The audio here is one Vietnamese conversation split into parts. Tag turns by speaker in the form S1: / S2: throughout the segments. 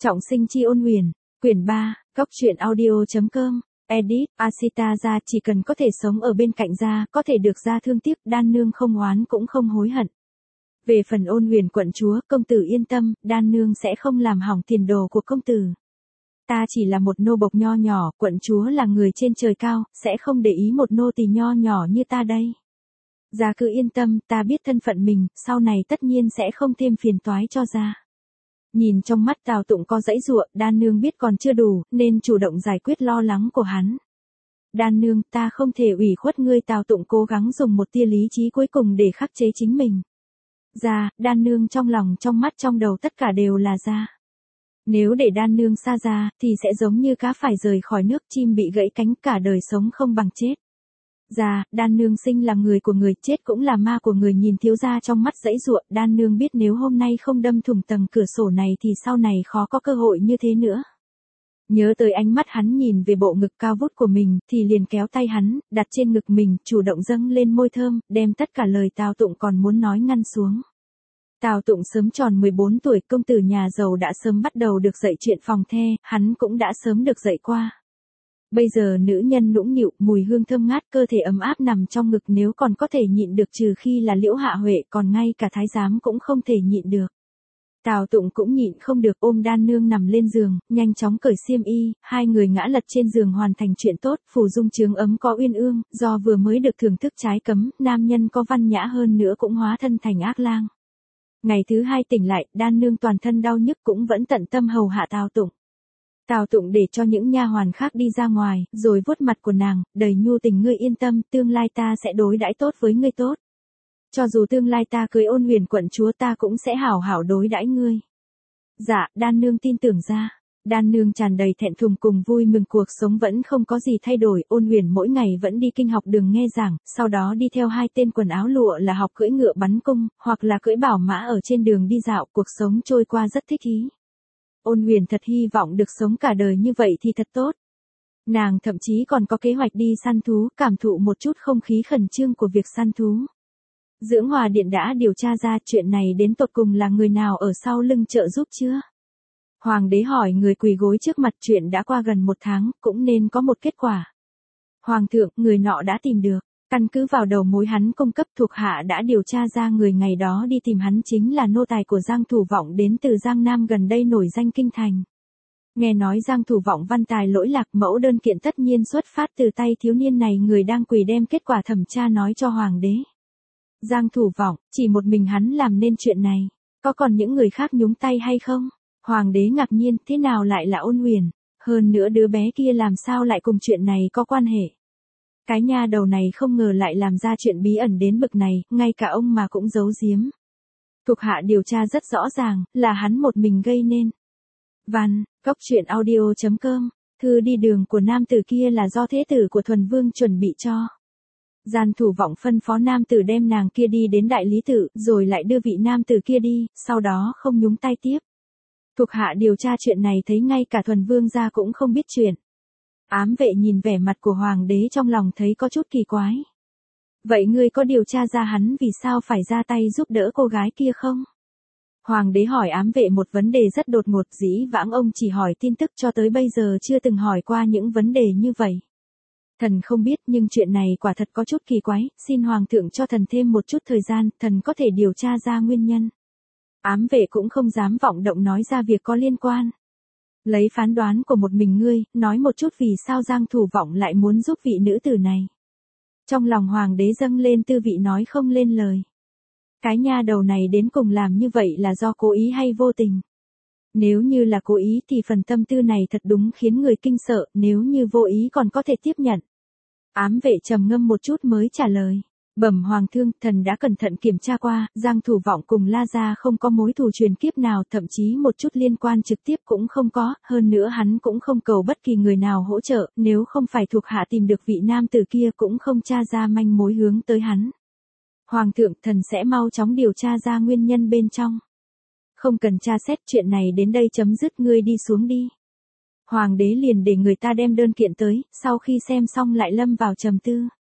S1: Trọng sinh chi ôn huyền, quyển 3, góc truyện audio.com, edit, Asita gia chỉ cần có thể sống ở bên cạnh gia, có thể được gia thương tiếc, đan nương không oán cũng không hối hận. Về phần ôn huyền quận chúa, công tử yên tâm, đan nương sẽ không làm hỏng tiền đồ của công tử. Ta chỉ là một nô bộc nho nhỏ, quận chúa là người trên trời cao, sẽ không để ý một nô tỳ nho nhỏ như ta đây. Gia cứ yên tâm, ta biết thân phận mình, sau này tất nhiên sẽ không thêm phiền toái cho gia. Nhìn trong mắt Tào Tụng có dãy dụa, đan nương biết còn chưa đủ, nên chủ động giải quyết lo lắng của hắn. Đan nương, ta không thể ủy khuất ngươi. Tào Tụng cố gắng dùng một tia lý trí cuối cùng để khắc chế chính mình. Gia, đan nương trong lòng trong mắt trong đầu tất cả đều là gia. Nếu để đan nương xa gia, thì sẽ giống như cá phải rời khỏi nước, chim bị gãy cánh, cả đời sống không bằng chết. Gia, đan nương sinh là người của người, chết cũng là ma của người. Nhìn thiếu gia trong mắt dãy giụa, đan nương biết nếu hôm nay không đâm thủng tầng cửa sổ này thì sau này khó có cơ hội như thế nữa. Nhớ tới ánh mắt hắn nhìn về bộ ngực cao vút của mình, thì liền kéo tay hắn, đặt trên ngực mình, chủ động dâng lên môi thơm, đem tất cả lời Tào Tụng còn muốn nói ngăn xuống. Tào Tụng sớm tròn 14 tuổi, công tử nhà giàu đã sớm bắt đầu được dạy chuyện phòng the, hắn cũng đã sớm được dạy qua. Bây giờ nữ nhân nũng nịu, mùi hương thơm ngát, cơ thể ấm áp nằm trong ngực, nếu còn có thể nhịn được trừ khi là Liễu Hạ Huệ, còn ngay cả thái giám cũng không thể nhịn được. Tào Tụng cũng nhịn không được, ôm đan nương nằm lên giường, nhanh chóng cởi xiêm y, hai người ngã lật trên giường hoàn thành chuyện tốt, phủ dung trướng ấm có uyên ương, do vừa mới được thưởng thức trái cấm, nam nhân có văn nhã hơn nữa cũng hóa thân thành ác lang. Ngày thứ hai tỉnh lại, đan nương toàn thân đau nhức cũng vẫn tận tâm hầu hạ Tào Tụng. Tào Tụng để cho những nha hoàn khác đi ra ngoài, rồi vuốt mặt của nàng, đầy nhu tình, ngươi yên tâm, tương lai ta sẽ đối đãi tốt với ngươi tốt. Cho dù tương lai ta cưới ôn huyền quận chúa, ta cũng sẽ hảo hảo đối đãi ngươi. Dạ, đan nương tin tưởng ra. Đan nương tràn đầy thẹn thùng cùng vui mừng, cuộc sống vẫn không có gì thay đổi, ôn huyền mỗi ngày vẫn đi kinh học đường nghe giảng, sau đó đi theo hai tên quần áo lụa là học cưỡi ngựa bắn cung, hoặc là cưỡi bảo mã ở trên đường đi dạo, cuộc sống trôi qua rất thích ý. Ôn huyền thật hy vọng được sống cả đời như vậy thì thật tốt. Nàng thậm chí còn có kế hoạch đi săn thú, cảm thụ một chút không khí khẩn trương của việc săn thú. Dưỡng Hòa Điện đã điều tra ra chuyện này đến tột cùng là người nào ở sau lưng trợ giúp chưa? Hoàng đế hỏi người quỳ gối trước mặt, chuyện đã qua gần 1 tháng, cũng nên có một kết quả. Hoàng thượng, người nọ đã tìm được, căn cứ vào đầu mối hắn cung cấp, thuộc hạ đã điều tra ra người ngày đó đi tìm hắn chính là nô tài của Giang Thủ Vọng đến từ Giang Nam gần đây nổi danh kinh thành. Nghe nói Giang Thủ Vọng văn tài lỗi lạc, mẫu đơn kiện tất nhiên xuất phát từ tay thiếu niên này. Người đang quỳ đem kết quả thẩm tra nói cho Hoàng đế. Giang Thủ Vọng, chỉ một mình hắn làm nên chuyện này, có còn những người khác nhúng tay hay không? Hoàng đế ngạc nhiên, thế nào lại là ôn huyền? Hơn nữa đứa bé kia làm sao lại cùng chuyện này có quan hệ? Cái nha đầu này không ngờ lại làm ra chuyện bí ẩn đến bực này, ngay cả ông mà cũng giấu giếm. Thuộc hạ điều tra rất rõ ràng, là hắn một mình gây nên. Văn, góc truyện audio.com, thư đi đường của nam tử kia là do thế tử của Thuần Vương chuẩn bị cho. Giang Thủ Vọng phân phó nam tử đem nàng kia đi đến đại lý tự, rồi lại đưa vị nam tử kia đi, sau đó không nhúng tay tiếp. Thuộc hạ điều tra chuyện này thấy ngay cả Thuần Vương gia cũng không biết chuyện. Ám vệ nhìn vẻ mặt của Hoàng đế trong lòng thấy có chút kỳ quái. Vậy ngươi có điều tra ra hắn vì sao phải ra tay giúp đỡ cô gái kia không? Hoàng đế hỏi ám vệ một vấn đề rất đột ngột, dĩ vãng ông chỉ hỏi tin tức, cho tới bây giờ chưa từng hỏi qua những vấn đề như vậy. Thần không biết, nhưng chuyện này quả thật có chút kỳ quái, xin Hoàng thượng cho thần thêm một chút thời gian, thần có thể điều tra ra nguyên nhân. Ám vệ cũng không dám vọng động nói ra việc có liên quan. Lấy phán đoán của một mình ngươi, nói một chút vì sao Giang Thủ Vọng lại muốn giúp vị nữ tử này. Trong lòng Hoàng đế dâng lên tư vị nói không lên lời. Cái nha đầu này đến cùng làm như vậy là do cố ý hay vô tình? Nếu như là cố ý thì phần tâm tư này thật đúng khiến người kinh sợ, nếu như vô ý còn có thể tiếp nhận. Ám vệ trầm ngâm một chút mới trả lời. Bẩm Hoàng thương, thần đã cẩn thận kiểm tra qua, Giang Thủ Vọng cùng La gia không có mối thù truyền kiếp nào, thậm chí một chút liên quan trực tiếp cũng không có, hơn nữa hắn cũng không cầu bất kỳ người nào hỗ trợ, nếu không phải thuộc hạ tìm được vị nam tử kia cũng không tra ra manh mối hướng tới hắn. Hoàng thượng, thần sẽ mau chóng điều tra ra nguyên nhân bên trong. Không cần tra xét, chuyện này đến đây chấm dứt, ngươi đi xuống đi. Hoàng đế liền để người ta đem đơn kiện tới, sau khi xem xong lại lâm vào trầm tư.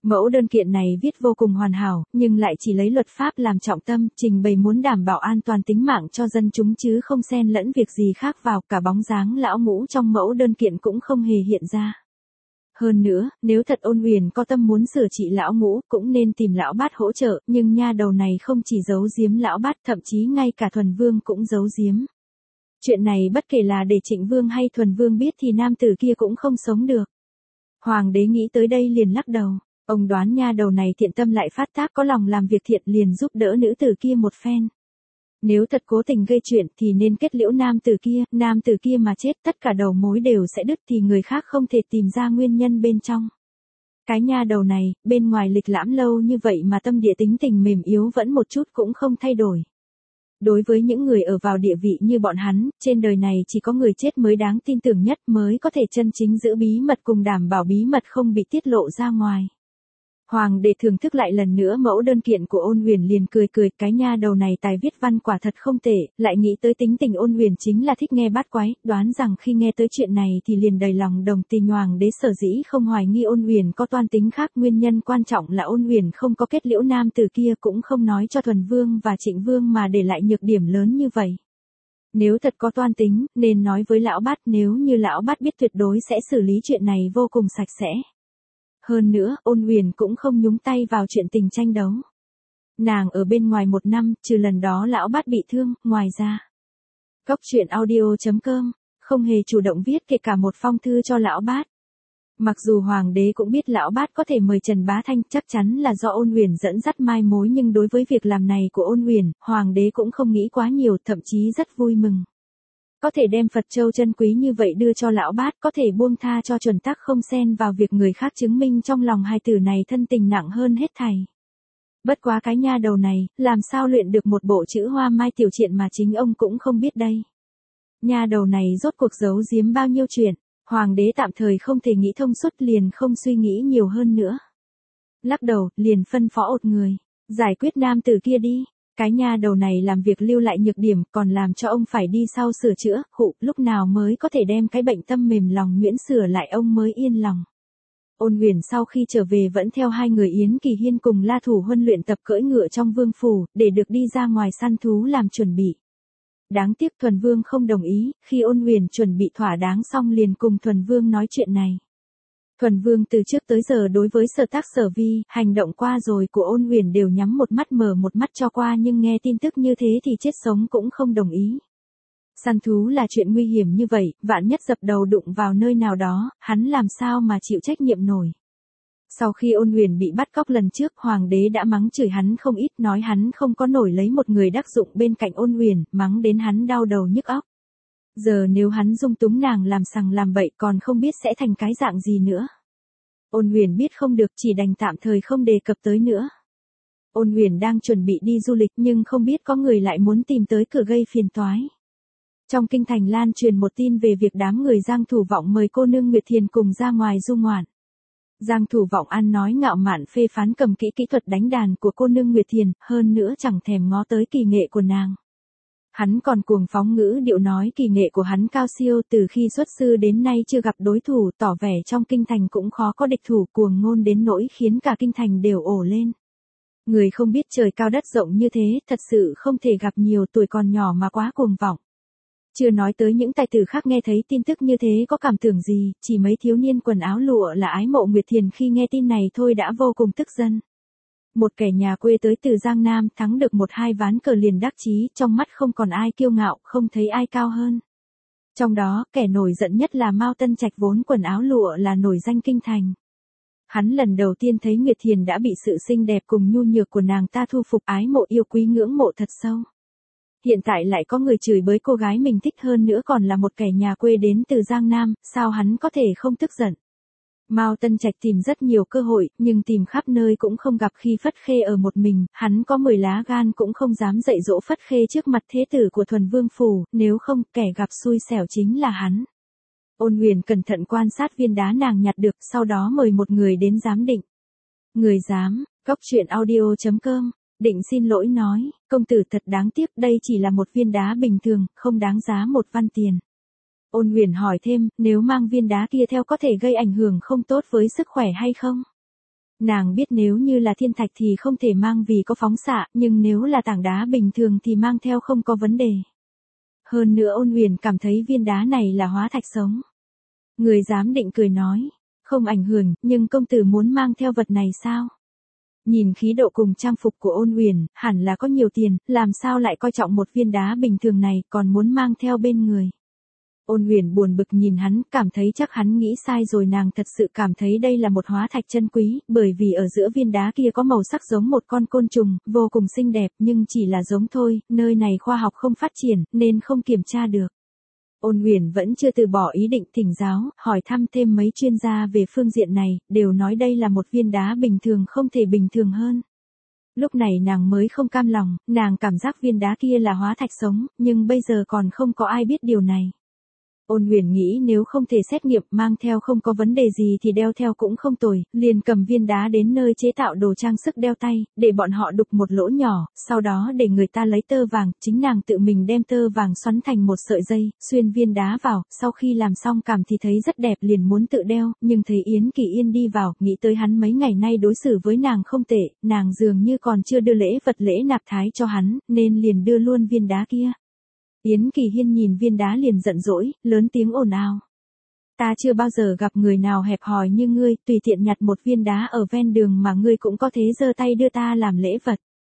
S1: Mẫu đơn kiện này viết vô cùng hoàn hảo, nhưng lại chỉ lấy luật pháp làm trọng tâm, trình bày muốn đảm bảo an toàn tính mạng cho dân chúng chứ không xen lẫn việc gì khác vào, cả bóng dáng lão ngũ trong mẫu đơn kiện cũng không hề hiện ra. Hơn nữa, nếu thật Ôn Uyển có tâm muốn sửa trị lão ngũ, cũng nên tìm lão bát hỗ trợ, nhưng nha đầu này không chỉ giấu giếm lão bát, thậm chí ngay cả Thuần Vương cũng giấu giếm. Chuyện này bất kể là để Trịnh Vương hay Thuần Vương biết thì nam tử kia cũng không sống được. Hoàng đế nghĩ tới đây liền lắc đầu. Ông đoán nha đầu này thiện tâm lại phát tác, có lòng làm việc thiện, liền giúp đỡ nữ tử kia một phen. Nếu thật cố tình gây chuyện thì nên kết liễu nam tử kia mà chết, tất cả đầu mối đều sẽ đứt thì người khác không thể tìm ra nguyên nhân bên trong. Cái nha đầu này, bên ngoài lịch lãm lâu như vậy mà tâm địa tính tình mềm yếu vẫn một chút cũng không thay đổi. Đối với những người ở vào địa vị như bọn hắn, trên đời này chỉ có người chết mới đáng tin tưởng nhất, mới có thể chân chính giữ bí mật cùng đảm bảo bí mật không bị tiết lộ ra ngoài. Hoàng đế thưởng thức lại lần nữa mẫu đơn kiện của Ôn Uyển liền cười, cái nha đầu này tài viết văn quả thật không tệ, lại nghĩ tới tính tình Ôn Uyển chính là thích nghe bát quái, đoán rằng khi nghe tới chuyện này thì liền đầy lòng đồng tình. Hoàng đế sở dĩ không hoài nghi Ôn Uyển có toan tính khác, nguyên nhân quan trọng là Ôn Uyển không có kết liễu nam tử kia, cũng không nói cho Thuần Vương và Trịnh Vương mà để lại nhược điểm lớn như vậy. Nếu thật có toan tính, nên nói với lão bát, nếu như lão bát biết tuyệt đối sẽ xử lý chuyện này vô cùng sạch sẽ. Hơn nữa, Ôn Uyển cũng không nhúng tay vào chuyện tình tranh đấu. Nàng ở bên ngoài 1 năm, trừ lần đó lão bát bị thương, ngoài ra. Cóc truyện audio.com, không hề chủ động viết kể cả một phong thư cho lão bát. Mặc dù hoàng đế cũng biết lão bát có thể mời Trần Bá Thanh, chắc chắn là do Ôn Uyển dẫn dắt mai mối, nhưng đối với việc làm này của Ôn Uyển, hoàng đế cũng không nghĩ quá nhiều, thậm chí rất vui mừng. Có thể đem Phật châu chân quý như vậy đưa cho lão bát, có thể buông tha cho Chuẩn Tắc không xen vào việc người khác, chứng minh trong lòng hai tử này thân tình nặng hơn hết thảy. Bất quá cái nha đầu này, làm sao luyện được một bộ chữ Hoa Mai Tiểu Triện mà chính ông cũng không biết đây. Nha đầu này rốt cuộc giấu giếm bao nhiêu chuyện, hoàng đế tạm thời không thể nghĩ thông suốt, liền không suy nghĩ nhiều hơn nữa. Lắc đầu, liền phân phó một người, giải quyết nam tử kia đi. Cái nha đầu này làm việc lưu lại nhược điểm, còn làm cho ông phải đi sau sửa chữa, lúc nào mới có thể đem cái bệnh tâm mềm lòng nhuyễn sửa lại, ông mới yên lòng. Ôn Uyển sau khi trở về vẫn theo hai người Yến Kỳ Hiên cùng La Thủ Huân luyện tập cưỡi ngựa trong vương phủ, để được đi ra ngoài săn thú làm chuẩn bị. Đáng tiếc Thuần Vương không đồng ý, khi Ôn Uyển chuẩn bị thỏa đáng xong liền cùng Thuần Vương nói chuyện này. Thuần Vương từ trước tới giờ đối với Sở Tác Sở Vi, hành động qua rồi của Ôn Uyển đều nhắm một mắt mở một mắt cho qua, nhưng nghe tin tức như thế thì chết sống cũng không đồng ý. Săn thú là chuyện nguy hiểm như vậy, vạn nhất dập đầu đụng vào nơi nào đó, hắn làm sao mà chịu trách nhiệm nổi. Sau khi Ôn Uyển bị bắt cóc lần trước, hoàng đế đã mắng chửi hắn không ít, nói hắn không có nổi lấy một người đắc dụng bên cạnh Ôn Uyển, mắng đến hắn đau đầu nhức óc. Giờ nếu hắn dung túng nàng làm sằng làm bậy còn không biết sẽ thành cái dạng gì nữa. Ôn Uyển biết không được, chỉ đành tạm thời không đề cập tới nữa. Ôn Uyển đang chuẩn bị đi du lịch nhưng không biết có người lại muốn tìm tới cửa gây phiền toái. Trong kinh thành lan truyền một tin về việc đám người Giang Thủ Vọng mời cô nương Nguyệt Thiền cùng ra ngoài du ngoạn. Giang Thủ Vọng ăn nói ngạo mạn phê phán cầm kỹ kỹ thuật đánh đàn của cô nương Nguyệt Thiền, hơn nữa chẳng thèm ngó tới kỳ nghệ của nàng. Hắn còn cuồng phóng ngữ điệu nói kỳ nghệ của hắn cao siêu, từ khi xuất sư đến nay chưa gặp đối thủ, tỏ vẻ trong kinh thành cũng khó có địch thủ, cuồng ngôn đến nỗi khiến cả kinh thành đều ồ lên. Người không biết trời cao đất rộng như thế, thật sự không thể gặp nhiều, tuổi còn nhỏ mà quá cuồng vọng. Chưa nói tới những tài tử khác nghe thấy tin tức như thế có cảm tưởng gì, chỉ mấy thiếu niên quần áo lụa là ái mộ Nguyệt Thiền khi nghe tin này thôi đã vô cùng tức giận. Một kẻ nhà quê tới từ Giang Nam thắng được 1-2 ván cờ liền đắc chí, trong mắt không còn ai kiêu ngạo, không thấy ai cao hơn. Trong đó, kẻ nổi giận nhất là Mao Tân Trạch vốn quần áo lụa là nổi danh kinh thành. Hắn lần đầu tiên thấy Nguyệt Thiền đã bị sự xinh đẹp cùng nhu nhược của nàng ta thu phục, ái mộ yêu quý ngưỡng mộ thật sâu. Hiện tại lại có người chửi bới cô gái mình thích, hơn nữa còn là một kẻ nhà quê đến từ Giang Nam, sao hắn có thể không tức giận. Mao Tân Trạch tìm rất nhiều cơ hội, nhưng tìm khắp nơi cũng không gặp. Khi Phất Khê ở một mình, hắn có 10 lá gan cũng không dám dạy dỗ Phất Khê trước mặt thế tử của Thuần Vương phủ, nếu không, kẻ gặp xui xẻo chính là hắn. Ôn Uyển cẩn thận quan sát viên đá nàng nhặt được, sau đó mời một người đến giám định. Người giám, Cóc truyện audio.com, định xin lỗi nói, công tử thật đáng tiếc, đây chỉ là một viên đá bình thường, không đáng giá 1 văn tiền. Ôn Uyển hỏi thêm, nếu mang viên đá kia theo có thể gây ảnh hưởng không tốt với sức khỏe hay không? Nàng biết nếu như là thiên thạch thì không thể mang vì có phóng xạ, nhưng nếu là tảng đá bình thường thì mang theo không có vấn đề. Hơn nữa Ôn Huyền cảm thấy viên đá này là hóa thạch sống. Người giám định cười nói, không ảnh hưởng, nhưng công tử muốn mang theo vật này sao? Nhìn khí độ cùng trang phục của Ôn Huyền, hẳn là có nhiều tiền, làm sao lại coi trọng một viên đá bình thường này, còn muốn mang theo bên người. Ôn Huyền buồn bực nhìn hắn, cảm thấy chắc hắn nghĩ sai rồi, nàng thật sự cảm thấy đây là một hóa thạch chân quý, bởi vì ở giữa viên đá kia có màu sắc giống một con côn trùng, vô cùng xinh đẹp, nhưng chỉ là giống thôi, nơi này khoa học không phát triển, nên không kiểm tra được. Ôn Huyền vẫn chưa từ bỏ ý định thỉnh giáo, hỏi thăm thêm mấy chuyên gia về phương diện này, đều nói đây là một viên đá bình thường không thể bình thường hơn. Lúc này nàng mới không cam lòng, nàng cảm giác viên đá kia là hóa thạch sống, nhưng bây giờ còn không có ai biết điều này. Ôn Huyền nghĩ nếu không thể xét nghiệm mang theo không có vấn đề gì thì đeo theo cũng không tồi, liền cầm viên đá đến nơi chế tạo đồ trang sức đeo tay, để bọn họ đục một lỗ nhỏ, sau đó để người ta lấy tơ vàng, chính nàng tự mình đem tơ vàng xoắn thành một sợi dây, xuyên viên đá vào, sau khi làm xong cảm thì thấy rất đẹp liền muốn tự đeo, nhưng thấy Yến Kỳ Yên đi vào, nghĩ tới hắn mấy ngày nay đối xử với nàng không tệ, nàng dường như còn chưa đưa lễ vật lễ nạp thái cho hắn, nên liền đưa luôn viên đá kia. Yến Kỳ Hiên nhìn viên đá liền giận dỗi, lớn tiếng ồn ào. Ta chưa bao giờ gặp người nào hẹp hòi như ngươi, tùy tiện nhặt một viên đá ở ven đường mà ngươi cũng có thế giơ tay đưa ta làm lễ vật.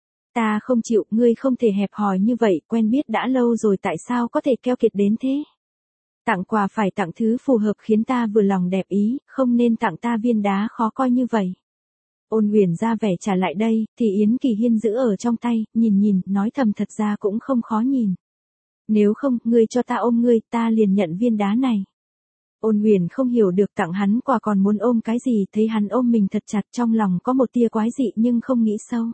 S1: Ta không chịu, ngươi không thể hẹp hòi như vậy, quen biết đã lâu rồi tại sao có thể keo kiệt đến thế. Tặng quà phải tặng thứ phù hợp khiến ta vừa lòng đẹp ý, không nên tặng ta viên đá khó coi như vậy. Ôn Huyền ra vẻ trả lại đây, thì Yến Kỳ Hiên giữ ở trong tay, nhìn, nói thầm thật ra cũng không khó nhìn. Nếu không, ngươi cho ta ôm ngươi, ta liền nhận viên đá này. Ôn Huyền không hiểu được tặng hắn quà còn muốn ôm cái gì, thấy hắn ôm mình thật chặt trong lòng có một tia quái dị nhưng không nghĩ sâu.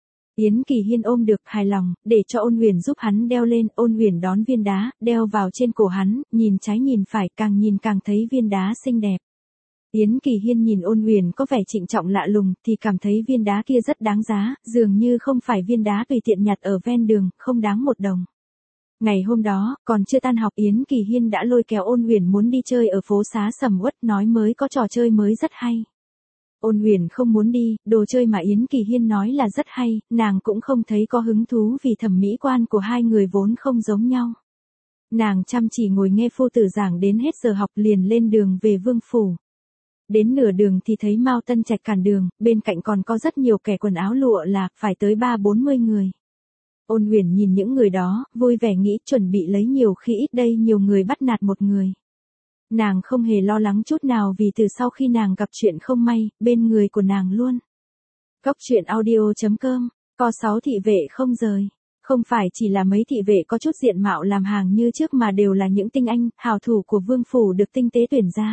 S1: Yến Kỳ Hiên ôm được hài lòng, để cho Ôn Huyền giúp hắn đeo lên, Ôn Huyền đón viên đá, đeo vào trên cổ hắn, nhìn trái nhìn phải, càng nhìn càng thấy viên đá xinh đẹp. Yến Kỳ Hiên nhìn Ôn Huyền có vẻ trịnh trọng lạ lùng, thì cảm thấy viên đá kia rất đáng giá, dường như không phải viên đá tùy tiện nhặt ở ven đường, không đáng một đồng. Ngày hôm đó, còn chưa tan học Yến Kỳ Hiên đã lôi kéo Ôn Huyền muốn đi chơi ở phố xá sầm uất, nói mới có trò chơi mới rất hay. Ôn Huyền không muốn đi, đồ chơi mà Yến Kỳ Hiên nói là rất hay, nàng cũng không thấy có hứng thú vì thẩm mỹ quan của hai người vốn không giống nhau. Nàng chăm chỉ ngồi nghe phu tử giảng đến hết giờ học liền lên đường về Vương Phủ. Đến nửa đường thì thấy Mao Tân Trạch cản đường, bên cạnh còn có rất nhiều kẻ quần áo lụa là, phải tới 30-40 người. Ôn Huyền nhìn những người đó, vui vẻ nghĩ chuẩn bị lấy nhiều khi ít đây nhiều người bắt nạt một người. Nàng không hề lo lắng chút nào vì từ sau khi nàng gặp chuyện không may, bên người của nàng luôn. Góc truyện audio.com, có 6 thị vệ không rời. Không phải chỉ là mấy thị vệ có chút diện mạo làm hàng như trước mà đều là những tinh anh, hào thủ của Vương Phủ được tinh tế tuyển ra.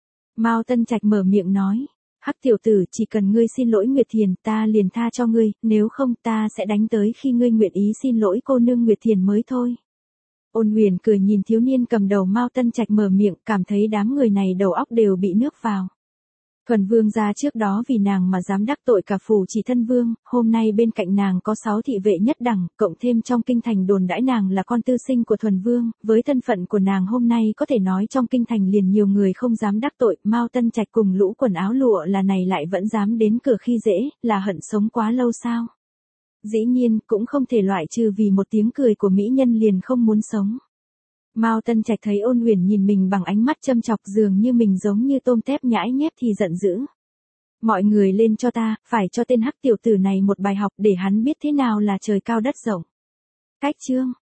S1: Mao Tân Trạch mở miệng nói. Hắc tiểu tử, chỉ cần ngươi xin lỗi Nguyệt Thiền, ta liền tha cho ngươi, nếu không ta sẽ đánh tới khi ngươi nguyện ý xin lỗi cô nương Nguyệt Thiền mới thôi. Ôn Huyền cười nhìn thiếu niên cầm đầu Mao Tân Trạch mở miệng, cảm thấy đám người này đầu óc đều bị nước vào. Thuần Vương gia trước đó vì nàng mà dám đắc tội cả phủ Chỉ Thân Vương, hôm nay bên cạnh nàng có 6 thị vệ nhất đẳng, cộng thêm trong kinh thành đồn đãi nàng là con tư sinh của Thuần Vương, với thân phận của nàng hôm nay có thể nói trong kinh thành liền nhiều người không dám đắc tội, Mao Tân Trạch cùng lũ quần áo lụa là này lại vẫn dám đến cửa khi dễ, là hận sống quá lâu sao? Dĩ nhiên, cũng không thể loại trừ vì một tiếng cười của mỹ nhân liền không muốn sống. Mao Tân Trạch thấy Ôn Huyền nhìn mình bằng ánh mắt châm chọc dường như mình giống như tôm tép nhãi nhép thì giận dữ. Mọi người lên cho ta, phải cho tên hắc tiểu tử này một bài học để hắn biết thế nào là trời cao đất rộng. Cách chương